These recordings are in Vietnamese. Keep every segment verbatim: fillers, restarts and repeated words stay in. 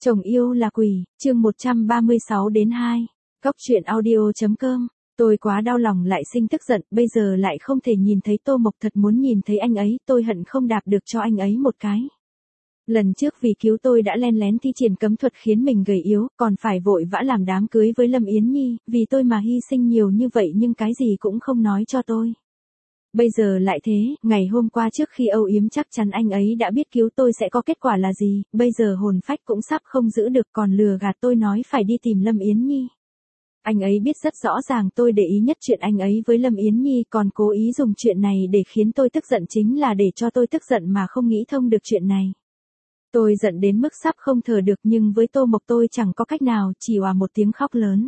Chồng yêu là quỷ, chương một trăm ba mươi sáu đến hai. Góc truyện audio.com. Tôi quá đau lòng lại sinh tức giận, bây giờ lại không thể nhìn thấy Tô Mộc, thật muốn nhìn thấy anh ấy, tôi hận không đạp được cho anh ấy một cái. Lần trước vì cứu tôi đã len lén thi triển cấm thuật khiến mình gầy yếu, còn phải vội vã làm đám cưới với Lâm Yến Nhi, vì tôi mà hy sinh nhiều như vậy nhưng cái gì cũng không nói cho tôi. Bây giờ lại thế, ngày hôm qua trước khi âu yếm chắc chắn anh ấy đã biết cứu tôi sẽ có kết quả là gì, bây giờ hồn phách cũng sắp không giữ được còn lừa gạt tôi nói phải đi tìm Lâm Yến Nhi. Anh ấy biết rất rõ ràng tôi để ý nhất chuyện anh ấy với Lâm Yến Nhi, còn cố ý dùng chuyện này để khiến tôi tức giận, chính là để cho tôi tức giận mà không nghĩ thông được chuyện này. Tôi giận đến mức sắp không thở được, nhưng với Tô Mộc tôi chẳng có cách nào, chỉ òa một tiếng khóc lớn.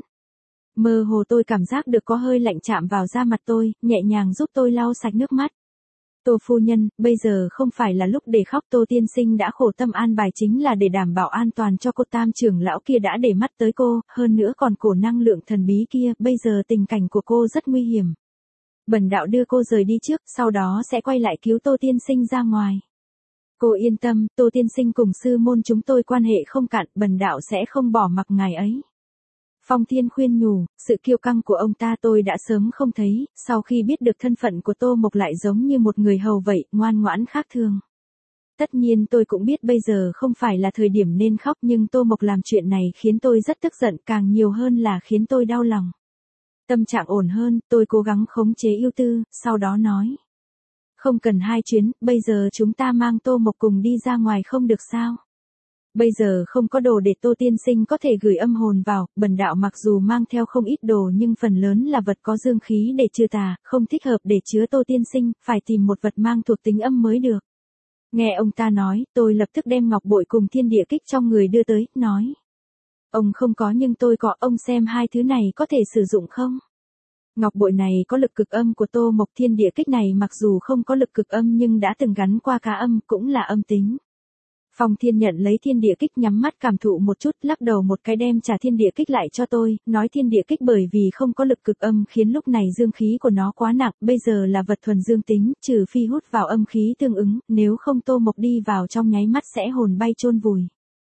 Mơ hồ tôi cảm giác được có hơi lạnh chạm vào da mặt tôi, nhẹ nhàng giúp tôi lau sạch nước mắt. Tô phu nhân, bây giờ không phải là lúc để khóc, Tô tiên sinh đã khổ tâm an bài chính là để đảm bảo an toàn cho cô, Tam trưởng lão kia đã để mắt tới cô, hơn nữa còn cổ năng lượng thần bí kia, bây giờ tình cảnh của cô rất nguy hiểm. Bần đạo đưa cô rời đi trước, sau đó sẽ quay lại cứu Tô tiên sinh ra ngoài. Cô yên tâm, Tô tiên sinh cùng sư môn chúng tôi quan hệ không cạn, bần đạo sẽ không bỏ mặc ngài ấy. Phong Thiên khuyên nhủ, sự kiêu căng của ông ta tôi đã sớm không thấy, sau khi biết được thân phận của Tô Mộc lại giống như một người hầu vậy, ngoan ngoãn khác thường. Tất nhiên tôi cũng biết bây giờ không phải là thời điểm nên khóc, nhưng Tô Mộc làm chuyện này khiến tôi rất tức giận, càng nhiều hơn là khiến tôi đau lòng. Tâm trạng ổn hơn, tôi cố gắng khống chế ưu tư, sau đó nói. Không cần hai chuyến, bây giờ chúng ta mang Tô Mộc cùng đi ra ngoài không được sao? Bây giờ không có đồ để Tô tiên sinh có thể gửi âm hồn vào, bần đạo mặc dù mang theo không ít đồ nhưng phần lớn là vật có dương khí để trừ tà, không thích hợp để chứa Tô tiên sinh, phải tìm một vật mang thuộc tính âm mới được. Nghe ông ta nói, tôi lập tức đem ngọc bội cùng thiên địa kích trong người đưa tới, nói. Ông không có nhưng tôi có, ông xem hai thứ này có thể sử dụng không? Ngọc bội này có lực cực âm của Tô Mộc, thiên địa kích này mặc dù không có lực cực âm nhưng đã từng gắn qua cá âm, cũng là âm tính. Phong Thiên nhận lấy thiên địa kích, nhắm mắt cảm thụ một chút, lắc đầu một cái đem trả thiên địa kích lại cho tôi, nói thiên địa kích bởi vì không có lực cực âm khiến lúc này dương khí của nó quá nặng, bây giờ là vật thuần dương tính, trừ phi hút vào âm khí tương ứng, nếu không Tô Mộc đi vào trong nháy mắt sẽ hồn bay chôn vùi.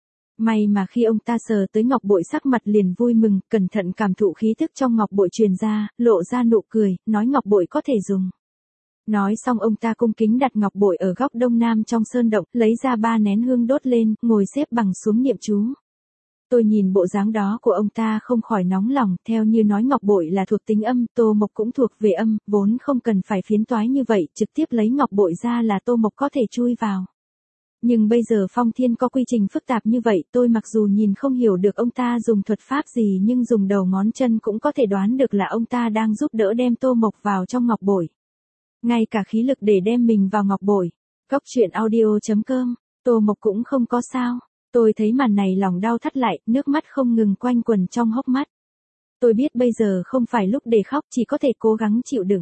May mà khi ông ta sờ tới ngọc bội sắc mặt liền vui mừng, cẩn thận cảm thụ khí thức trong ngọc bội truyền ra, lộ ra nụ cười, nói ngọc bội có thể dùng. Nói xong ông ta cung kính đặt ngọc bội ở góc đông nam trong sơn động, lấy ra ba nén hương đốt lên, ngồi xếp bằng xuống niệm chú. Tôi nhìn bộ dáng đó của ông ta không khỏi nóng lòng, theo như nói ngọc bội là thuộc tính âm, Tô Mộc cũng thuộc về âm, vốn không cần phải phiến toái như vậy, trực tiếp lấy ngọc bội ra là Tô Mộc có thể chui vào. Nhưng bây giờ Phong Thiên có quy trình phức tạp như vậy, tôi mặc dù nhìn không hiểu được ông ta dùng thuật pháp gì nhưng dùng đầu ngón chân cũng có thể đoán được là ông ta đang giúp đỡ đem Tô Mộc vào trong ngọc bội. Ngay cả khí lực để đem mình vào ngọc bội. Góc truyện audio.com. Tô Mộc cũng không có sao. Tôi thấy màn này lòng đau thắt lại, nước mắt không ngừng quanh quẩn trong hốc mắt. Tôi biết bây giờ không phải lúc để khóc, chỉ có thể cố gắng chịu đựng.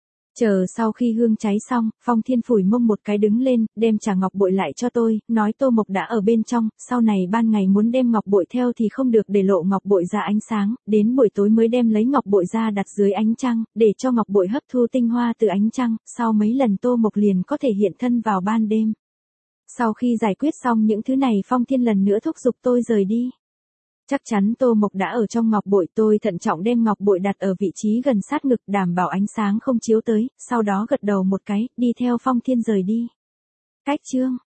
Chờ sau khi hương cháy xong, Phong Thiên phủi mông một cái đứng lên, đem trả ngọc bội lại cho tôi, nói Tô Mộc đã ở bên trong, sau này ban ngày muốn đem ngọc bội theo thì không được để lộ ngọc bội ra ánh sáng, đến buổi tối mới đem lấy ngọc bội ra đặt dưới ánh trăng, để cho ngọc bội hấp thu tinh hoa từ ánh trăng, sau mấy lần Tô Mộc liền có thể hiện thân vào ban đêm. Sau khi giải quyết xong những thứ này, Phong Thiên lần nữa thúc giục tôi rời đi. Chắc chắn Tô Mộc đã ở trong ngọc bội, tôi thận trọng đem ngọc bội đặt ở vị trí gần sát ngực, đảm bảo ánh sáng không chiếu tới, sau đó gật đầu một cái, đi theo Phong Thiên rời đi. Cách chương